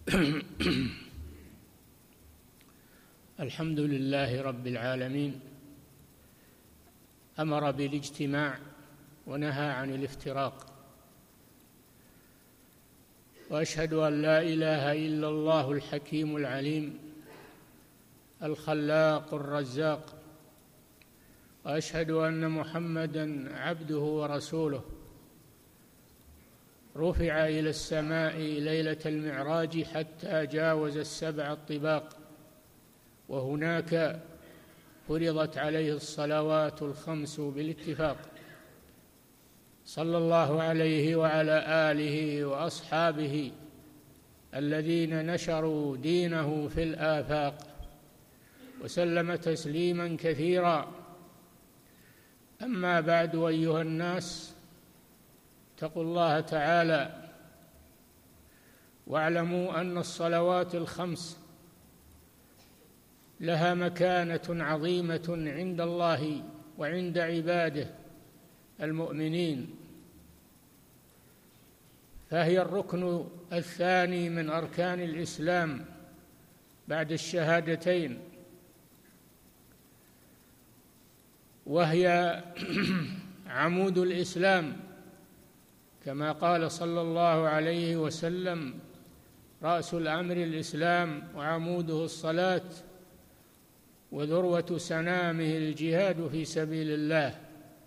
الحمد لله رب العالمين، أمر بالاجتماع ونهى عن الافتراق، وأشهد أن لا إله إلا الله الحكيم العليم الخلاق الرزاق، وأشهد أن محمدًا عبده ورسوله، رفع إلى السماء ليلة المعراج حتى جاوز السبع الطباق، وهناك فرضت عليه الصلوات الخمس بالاتفاق، صلى الله عليه وعلى آله وأصحابه الذين نشروا دينه في الآفاق، وسلم تسليما كثيرا. أما بعد، أيها الناس، اتقوا الله تعالى واعلموا أن الصلوات الخمس لها مكانة عظيمة عند الله وعند عباده المؤمنين، فهي الركن الثاني من أركان الإسلام بعد الشهادتين، وهي عمود الإسلام، كما قال صلى الله عليه وسلم: رأس الأمر الإسلام وعموده الصلاة وذروة سنامه الجهاد في سبيل الله،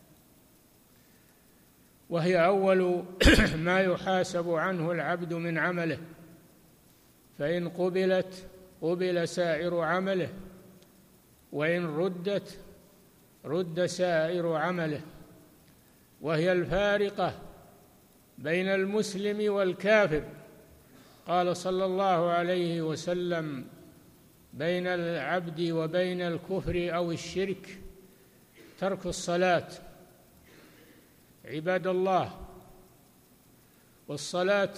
وهي أول ما يحاسب عنه العبد من عمله، فإن قبلت قبل سائر عمله، وإن ردت رد سائر عمله، وهي الفارقة بين المسلم والكافر. قال صلى الله عليه وسلم: بين العبد وبين الكفر أو الشرك ترك الصلاة. عباد الله، والصلاة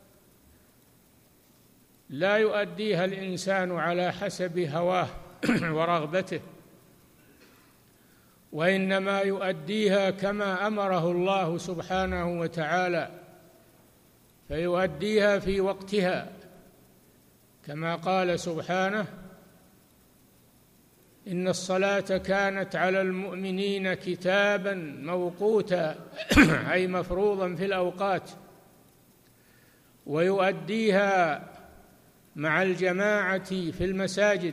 لا يؤديها الإنسان على حسب هواه ورغبته، وإنما يؤديها كما أمره الله سبحانه وتعالى، فيؤديها في وقتها، كما قال سبحانه: إن الصلاة كانت على المؤمنين كتابا موقوتا، أي مفروضا في الأوقات، ويؤديها مع الجماعة في المساجد،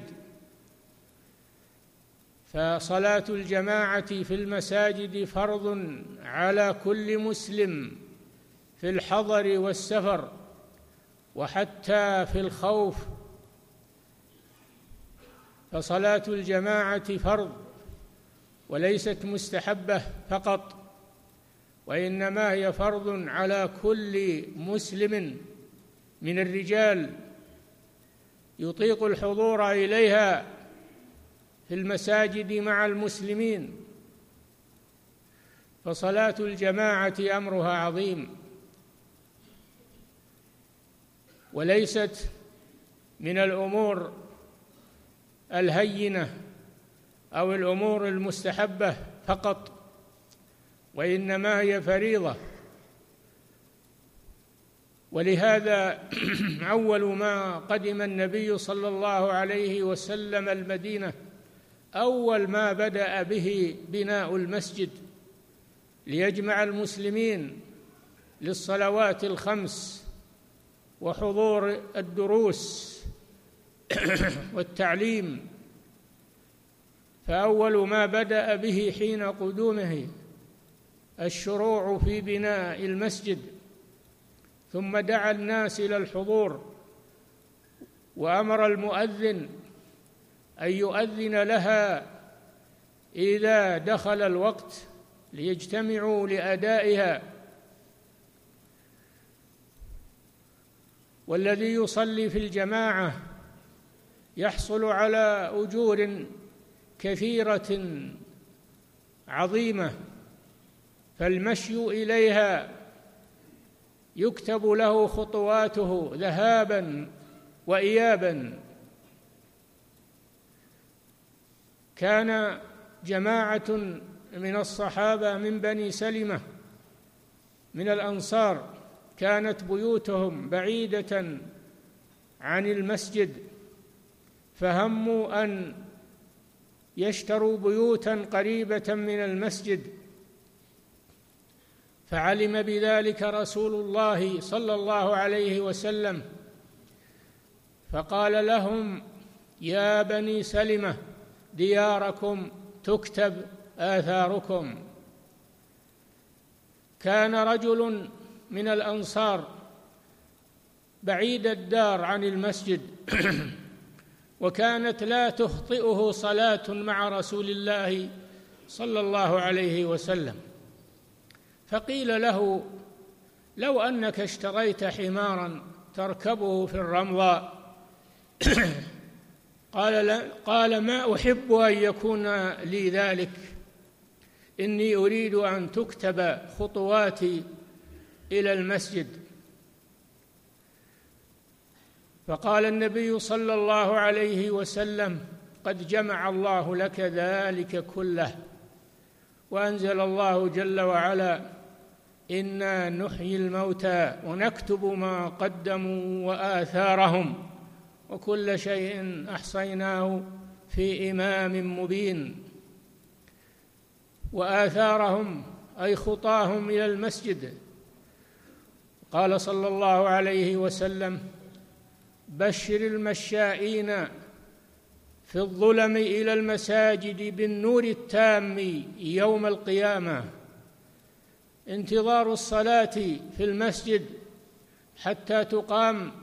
فصلاة الجماعة في المساجد فرض على كل مسلم في الحضر والسفر، وحتى في الخوف، فصلاة الجماعة فرض وليست مستحبة فقط، وإنما هي فرض على كل مسلم من الرجال يطيق الحضور إليها في المساجد مع المسلمين. فصلاة الجماعة أمرها عظيم، وليست من الأمور الهينة أو الأمور المستحبة فقط، وإنما هي فريضة. ولهذا أول ما قدم النبي صلى الله عليه وسلم المدينة، أول ما بدأ به بناء المسجد ليجمع المسلمين للصلوات الخمس وحضور الدروس والتعليم. فأول ما بدأ به حين قدومه الشروع في بناء المسجد، ثم دعا الناس إلى الحضور، وأمر المؤذن أن يؤذن لها إذا دخل الوقت ليجتمعوا لأدائها. والذي يصلي في الجماعة يحصل على أجور كثيرة عظيمة، فالمشي إليها يكتب له خطواته ذهابا وإيابا. كان جماعة من الصحابة من بني سلمة من الأنصار كانت بيوتهم بعيدة عن المسجد، فهموا أن يشتروا بيوتا قريبة من المسجد، فعلم بذلك رسول الله صلى الله عليه وسلم، فقال لهم: يا بني سلمة، دياركم تكتب آثاركم. كان رجل من الأنصار بعيد الدار عن المسجد وكانت لا تخطئه صلاة مع رسول الله صلى الله عليه وسلم، فقيل له: لو أنك اشتريت حمارا تركبه في الرمضاء. قال: ما أحب أن يكون لي ذلك، إني أريد أن تكتب خطواتي إلى المسجد. فقال النبي صلى الله عليه وسلم: قد جمع الله لك ذلك كله. وأنزل الله جل وعلا: إنا نحيي الموتى ونكتب ما قدموا وآثارهم وكل شيء أحصيناه في إمام مبين. وآثارهم أي خطاهم إلى المسجد. قال صلى الله عليه وسلم: بشر المشائين في الظلم إلى المساجد بالنور التام يوم القيامة. انتظار الصلاة في المسجد حتى تقام.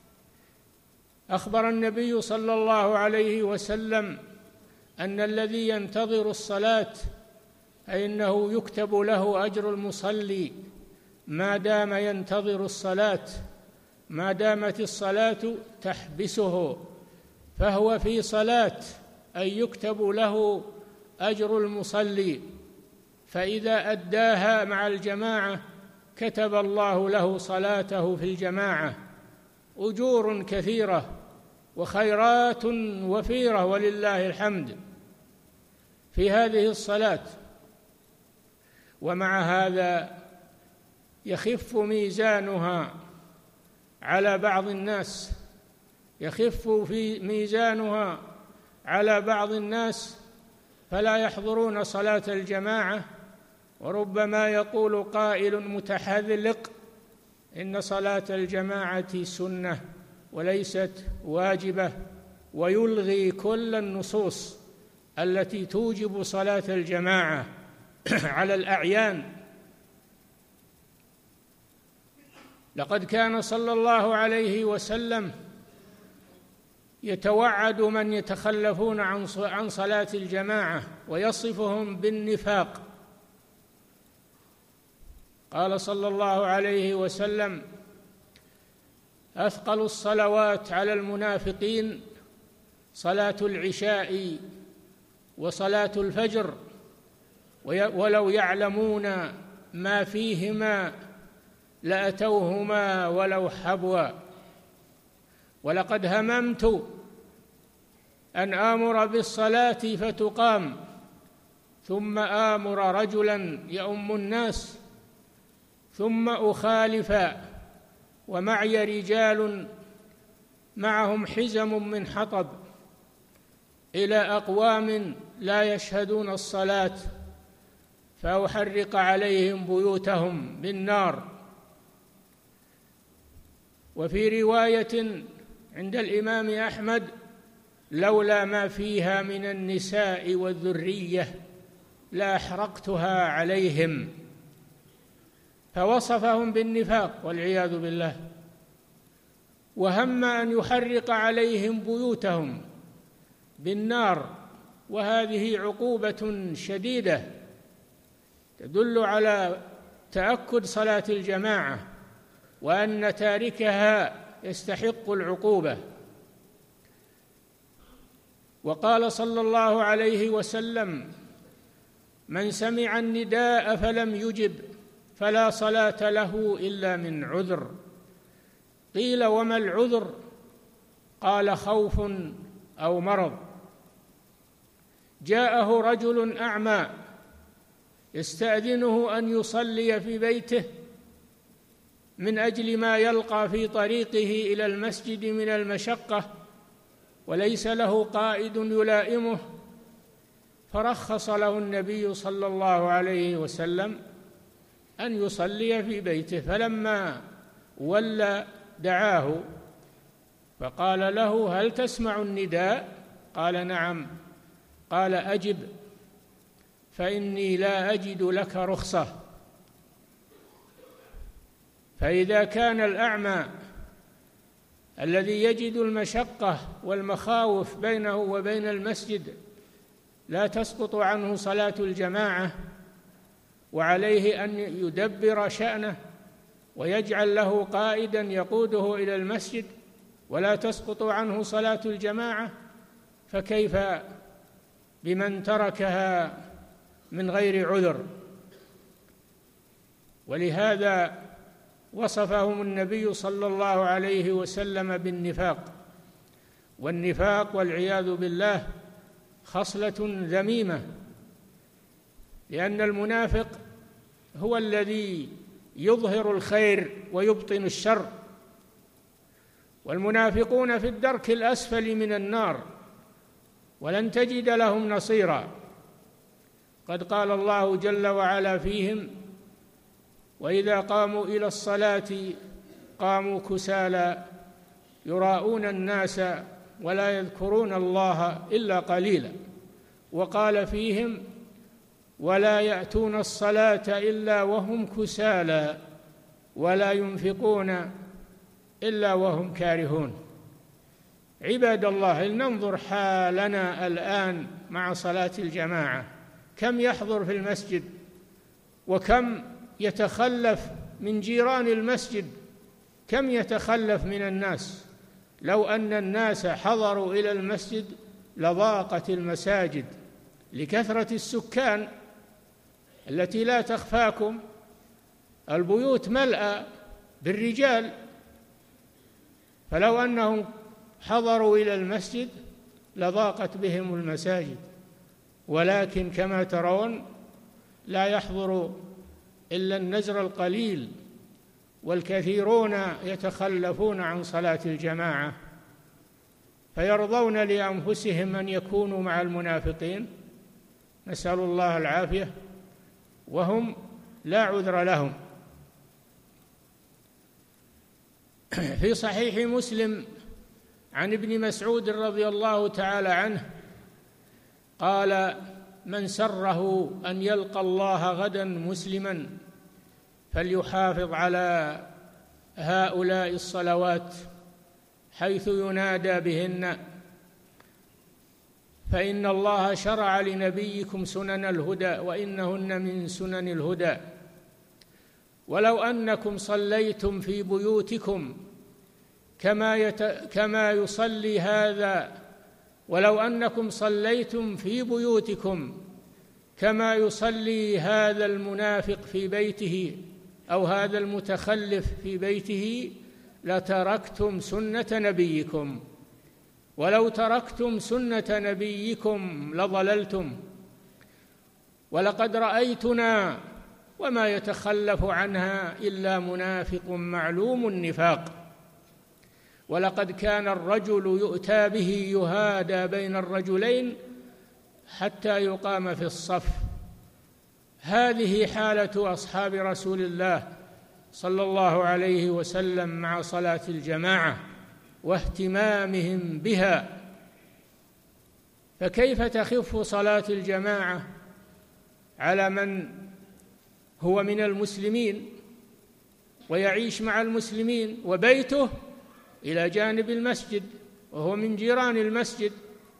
أخبر النبي صلى الله عليه وسلم أن الذي ينتظر الصلاة فإنه يكتب له أجر المصلي ما دام ينتظر الصلاة، ما دامت الصلاة تحبسه، فهو في صلاة، أي يكتب له أجر المصلي، فإذا أداها مع الجماعة كتب الله له صلاته في الجماعة، أجور كثيرة وخيرات وفيرة ولله الحمد في هذه الصلاة. ومع هذا يخف ميزانها على بعض الناس، يخف في ميزانها على بعض الناس فلا يحضرون صلاة الجماعة. وربما يقول قائل متحذلق: إن صلاة الجماعة سنة وليست واجبة، ويلغي كل النصوص التي توجب صلاة الجماعة على الأعيان. لقد كان صلى الله عليه وسلم يتوعد من يتخلفون عن صلاة الجماعة ويصفهم بالنفاق. قال صلى الله عليه وسلم: أثقل الصلوات على المنافقين صلاة العشاء وصلاة الفجر، ولو يعلمون ما فيهما لأتوهما ولو حبوا. ولقد هممت أن آمر بالصلاة فتقام، ثم آمر رجلا يؤم الناس، ثم أخالف ومعي رجال معهم حزم من حطب إلى أقوام لا يشهدون الصلاة، فأحرق عليهم بيوتهم بالنار. وفي رواية عند الإمام أحمد: لولا ما فيها من النساء والذرية لأحرقتها عليهم. فوصفهم بالنفاق والعياذ بالله، وهم أن يحرق عليهم بيوتهم بالنار، وهذه عقوبة شديدة تدل على تأكد صلاة الجماعة وأن تاركها يستحق العقوبة. وقال صلى الله عليه وسلم: من سمع النداء فلم يجب فلا صلاة له إلا من عذر. قيل: وما العذر؟ قال: خوف أو مرض. جاءه رجل أعمى يستأذنه أن يصلي في بيته، من أجل ما يلقى في طريقه إلى المسجد من المشقة وليس له قائد يلائمه، فرخص له النبي صلى الله عليه وسلم أن يصلي في بيته. فلما ولى دعاه فقال له: هل تسمع النداء؟ قال: نعم. قال: أجب، فإني لا أجد لك رخصة. فإذا كان الأعمى الذي يجد المشقة والمخاوف بينه وبين المسجد لا تسقط عنه صلاة الجماعة، وعليه أن يدبر شأنه ويجعل له قائدا يقوده إلى المسجد ولا تسقط عنه صلاة الجماعة، فكيف بمن تركها من غير عذر؟ ولهذا وصفهم النبي صلى الله عليه وسلم بالنفاق، والنفاق والعياذ بالله خصلة ذميمة، لأن المنافق هو الذي يظهر الخير ويبطن الشر، والمنافقون في الدرك الأسفل من النار ولن تجد لهم نصيرا. قد قال الله جل وعلا فيهم: وإذا قاموا إلى الصلاة قاموا كسالى يراءون الناس ولا يذكرون الله إلا قليلا. وقال فيهم: ولا يأتون الصلاة إلا وهم كسالى ولا ينفقون إلا وهم كارهون. عباد الله، لننظر حالنا الآن مع صلاة الجماعة، كم يحضر في المسجد وكم يتخلف من جيران المسجد، كم يتخلف من الناس. لو أن الناس حضروا إلى المسجد لضاقت المساجد لكثرة السكان التي لا تخفاكم، البيوت ملأى بالرجال، فلو أنهم حضروا إلى المسجد لضاقت بهم المساجد، ولكن كما ترون لا يحضر إلا النزر القليل، والكثيرون يتخلفون عن صلاة الجماعة، فيرضون لأنفسهم أن يكونوا مع المنافقين، نسأل الله العافية، وهم لا عذر لهم. في صحيح مسلم عن ابن مسعود رضي الله تعالى عنه قال: من سره أن يلقى الله غدا مسلما فليحافظ على هؤلاء الصلوات حيث ينادى بهن، فإن الله شرع لنبيكم سنن الهدى وإنهن من سنن الهدى. ولو أنكم صليتم في بيوتكم كما يصلي هذا، ولو أنكم صليتم في بيوتكم كما يصلي هذا المنافق في بيته أو هذا المتخلف في بيته لتركتم سنة نبيكم، ولو تركتم سنة نبيكم لضللتم. ولقد رأيتنا وما يتخلف عنها إلا منافق معلوم النفاق، ولقد كان الرجل يؤتى به يهادى بين الرجلين حتى يقام في الصف. هذه حالة أصحاب رسول الله صلى الله عليه وسلم مع صلاة الجماعة واهتمامهم بها، فكيف تخف صلاة الجماعة على من هو من المسلمين ويعيش مع المسلمين وبيته إلى جانب المسجد وهو من جيران المسجد؟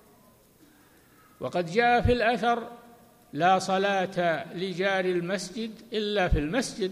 وقد جاء في الأثر: لا صلاة لجار المسجد إلا في المسجد.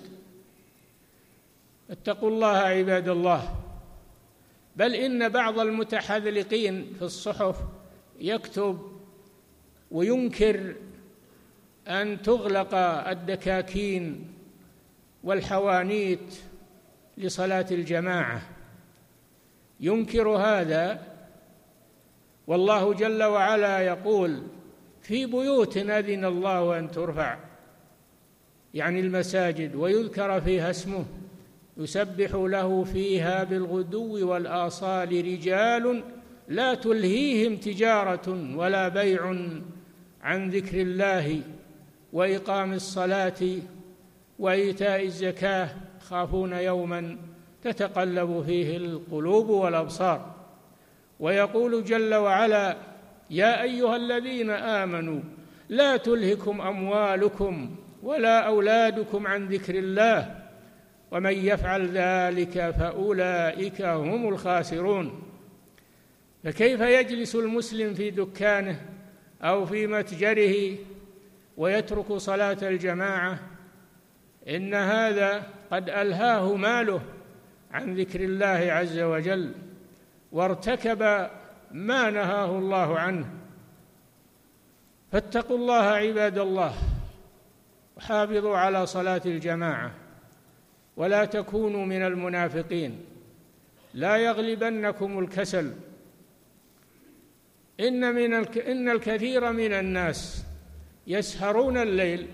اتقوا الله عباد الله. بل إن بعض المتحذلقين في الصحف يكتب وينكر أن تغلق الدكاكين والحوانيت لصلاة الجماعة، ينكر هذا، والله جل وعلا يقول: في بيوت أذن الله أن ترفع، يعني المساجد، ويذكر فيها اسمه يسبح له فيها بالغدو والآصال رجال لا تلهيهم تجارة ولا بيع عن ذكر الله وإقام الصلاة وإيتاء الزكاة يخافون يوما تتقلب فيه القلوب والأبصار. ويقول جل وعلا: يا أيها الذين آمنوا لا تلهكم أموالكم ولا أولادكم عن ذكر الله ومن يفعل ذلك فأولئك هم الخاسرون. فكيف يجلس المسلم في دكانه أو في متجره ويترك صلاة الجماعة؟ إن هذا قد ألهاه ماله عن ذكر الله عز وجل وارتكب ما نهاه الله عنه. فاتقوا الله عباد الله وحافظوا على صلاة الجماعة ولا تكونوا من المنافقين. لا يغلبنكم الكسل. إن الكثير من الناس يسهرون الليل،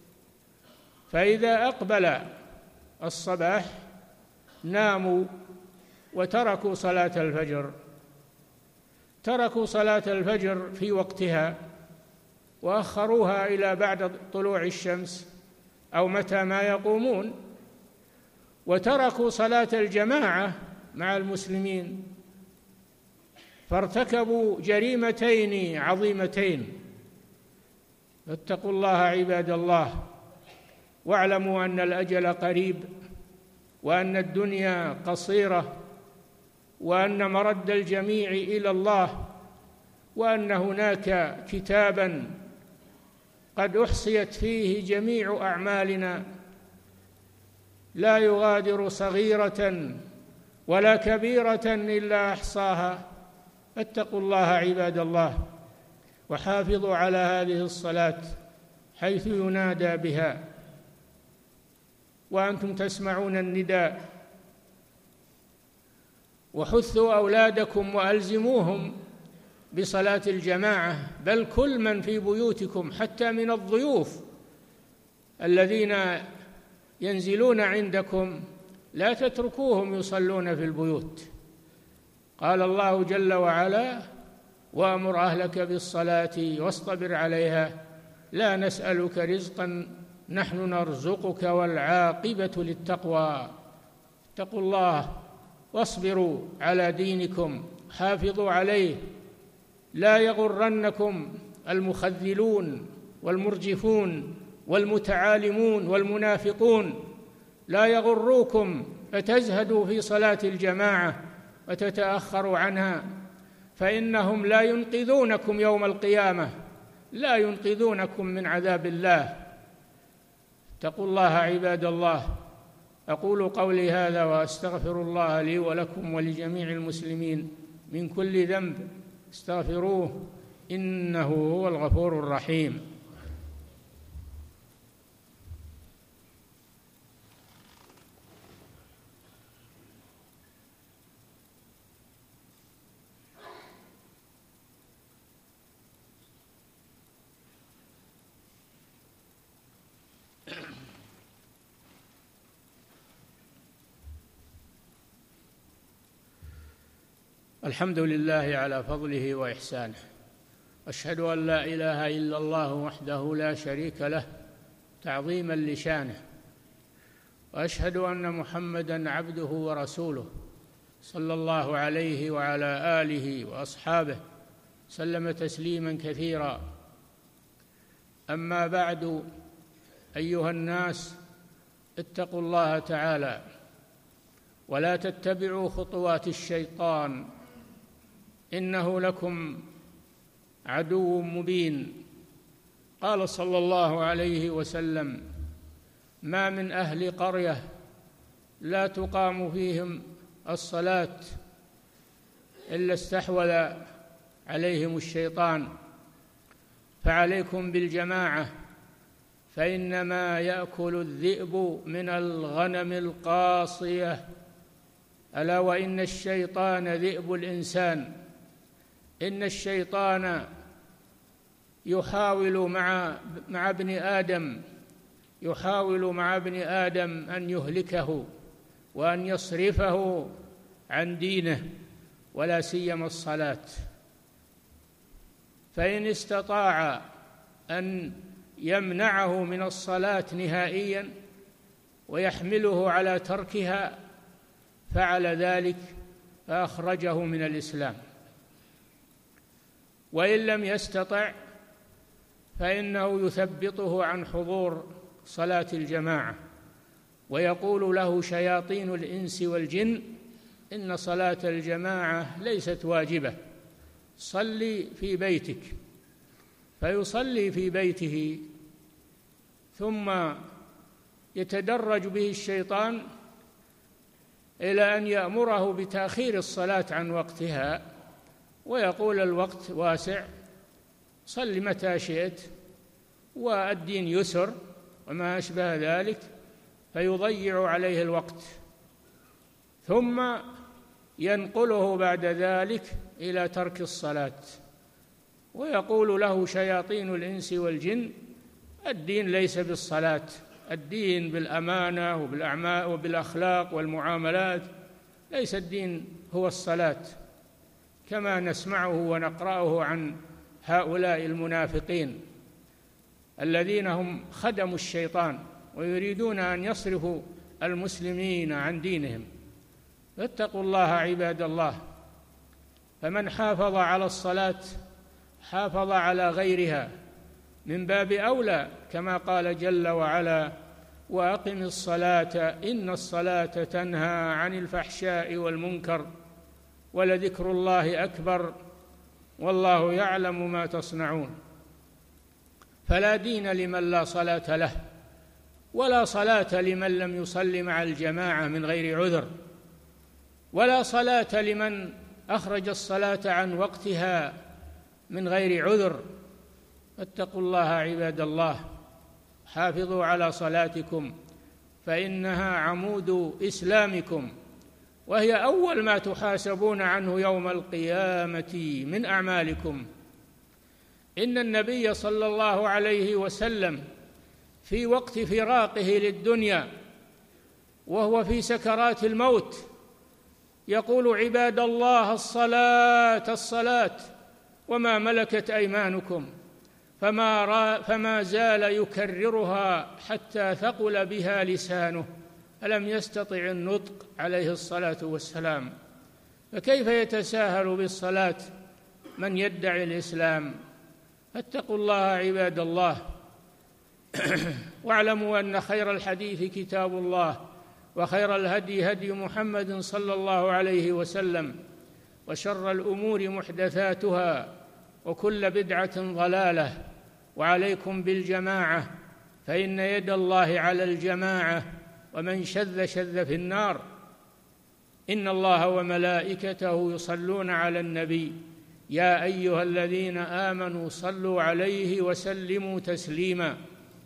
فإذا أقبل الصباح ناموا وتركوا صلاة الفجر، تركوا صلاة الفجر في وقتها وأخروها إلى بعد طلوع الشمس أو متى ما يقومون، وتركوا صلاة الجماعة مع المسلمين، فارتكبوا جريمتين عظيمتين. فاتقوا الله عباد الله واعلموا أن الأجل قريب وأن الدنيا قصيرة وأن مرد الجميع إلى الله، وأن هناك كتابا قد أحصيت فيه جميع أعمالنا لا يغادر صغيرة ولا كبيرة إلا أحصاها. فاتقوا الله عباد الله وحافظوا على هذه الصلاة حيث ينادى بها وأنتم تسمعون النداء، وحثوا أولادكم وألزموهم بصلاة الجماعة، بل كل من في بيوتكم حتى من الضيوف الذين ينزلون عندكم لا تتركوهم يصلون في البيوت. قال الله جل وعلا: وأمر أهلك بالصلاة واصطبر عليها لا نسألك رزقا نحن نرزقك والعاقبة للتقوى. اتقوا الله واصبروا على دينكم، حافظوا عليه، لا يغرنكم المخذلون والمرجفون والمتعالمون والمنافقون، لا يغروكم فتزهدوا في صلاة الجماعة وتتأخروا عنها، فإنهم لا ينقذونكم يوم القيامة، لا ينقذونكم من عذاب الله. اتقوا الله عباد الله. أقول قولي هذا وأستغفر الله لي ولكم ولجميع المسلمين من كل ذنب، استغفروه إنه هو الغفور الرحيم. الحمد لله على فضله وإحسانه، أشهد أن لا إله إلا الله وحده لا شريك له تعظيما لشانه، وأشهد أن محمدًا عبده ورسوله صلى الله عليه وعلى آله وأصحابه سلم تسليما كثيرا. أما بعد، أيها الناس، اتقوا الله تعالى ولا تتبعوا خطوات الشيطان، إنه لكم عدو مبين. قال صلى الله عليه وسلم: ما من أهل قرية لا تقام فيهم الصلاة إلا استحوذ عليهم الشيطان، فعليكم بالجماعة فإنما يأكل الذئب من الغنم القاصية، ألا وإن الشيطان ذئب الإنسان. إن الشيطان يحاول مع ابن آدم أن يهلكه وأن يصرفه عن دينه ولا سيما الصلاة. فإن استطاع أن يمنعه من الصلاة نهائيا ويحمله على تركها فعل ذلك فأخرجه من الإسلام. وإن لم يستطع فإنه يثبطه عن حضور صلاة الجماعة، ويقول له شياطين الإنس والجن إن صلاة الجماعة ليست واجبة، صلي في بيتك. فيصلي في بيته، ثم يتدرج به الشيطان إلى أن يأمره بتأخير الصلاة عن وقتها، ويقول الوقت واسع، صل متى شئت، والدين يسر وما أشبه ذلك، فيضيع عليه الوقت. ثم ينقله بعد ذلك إلى ترك الصلاة، ويقول له شياطين الإنس والجن الدين ليس بالصلاة، الدين بالأمانة وبالأعمال وبالأخلاق والمعاملات، ليس الدين هو الصلاة، كما نسمعه ونقرأه عن هؤلاء المنافقين الذين هم خدموا الشيطان ويريدون أن يصرفوا المسلمين عن دينهم. فاتقوا الله عباد الله. فمن حافظ على الصلاة حافظ على غيرها من باب أولى، كما قال جل وعلا: وأقم الصلاة إن الصلاة تنهى عن الفحشاء والمنكر ولذكر الله أكبر والله يعلم ما تصنعون. فلا دين لمن لا صلاة له، ولا صلاة لمن لم يصل مع الجماعة من غير عذر، ولا صلاة لمن أخرج الصلاة عن وقتها من غير عذر. فاتقوا الله عباد الله، حافظوا على صلاتكم فإنها عمود إسلامكم، وهي أول ما تحاسبون عنه يوم القيامة من أعمالكم. إن النبي صلى الله عليه وسلم في وقت فراقه للدنيا وهو في سكرات الموت يقول: عباد الله الصلاة الصلاة وما ملكت أيمانكم، فما زال يكررها حتى ثقل بها لسانه، ألم يستطع النطق عليه الصلاة والسلام. فكيف يتساهل بالصلاة من يدعي الإسلام؟ فاتقوا الله عباد الله. واعلموا أن خير الحديث كتاب الله، وخير الهدي هدي محمد صلى الله عليه وسلم، وشر الأمور محدثاتها، وكل بدعة ضلالة. وعليكم بالجماعة، فإن يد الله على الجماعة، ومن شذ شذ في النار. إن الله وملائكته يصلون على النبي يا أيها الذين آمنوا صلوا عليه وسلموا تسليما.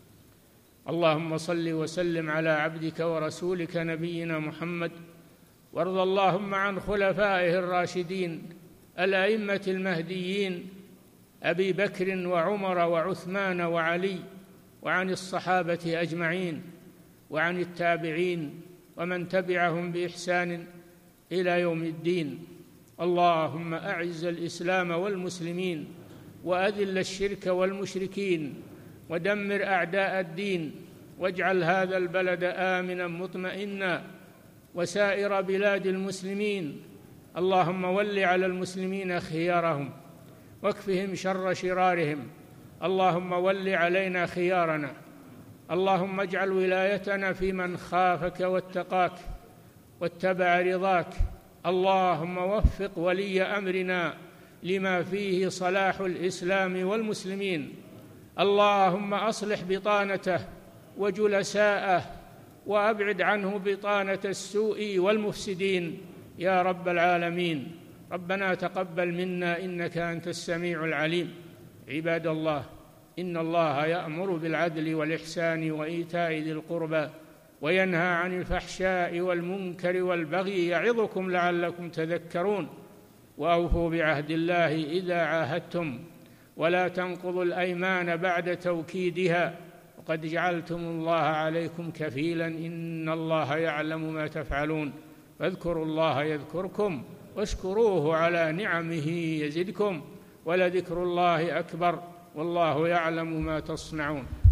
اللهم صل وسلم على عبدك ورسولك نبينا محمد، وارض اللهم عن خلفائه الراشدين الأئمة المهديين أبي بكر وعمر وعثمان وعلي، وعن الصحابة أجمعين، وعن التابعين ومن تبعهم بإحسان إلى يوم الدين. اللهم أعز الإسلام والمسلمين، وأذل الشرك والمشركين، ودمر أعداء الدين، واجعل هذا البلد آمنا مطمئنا وسائر بلاد المسلمين. اللهم ول على المسلمين خيارهم واكفهم شر شرارهم. اللهم ول علينا خيارنا. اللهم اجعل ولايتنا في من خافك واتقاك واتبع رضاك. اللهم وفق ولي أمرنا لما فيه صلاح الإسلام والمسلمين. اللهم أصلح بطانته وجلساءه، وأبعد عنه بطانة السوء والمفسدين يا رب العالمين. ربنا تقبل منا إنك أنت السميع العليم. عباد الله، إن الله يأمر بالعدل والإحسان وإيتاء ذي القربى وينهى عن الفحشاء والمنكر والبغي يعظكم لعلكم تذكرون. وأوفوا بعهد الله إذا عاهدتم، ولا تنقضوا الأيمان بعد توكيدها، وقد جعلتم الله عليكم كفيلا إن الله يعلم ما تفعلون فاذكروا الله يذكركم واشكروه على نعمه يزدكم ولذكر الله أكبر والله يعلم ما تصنعون.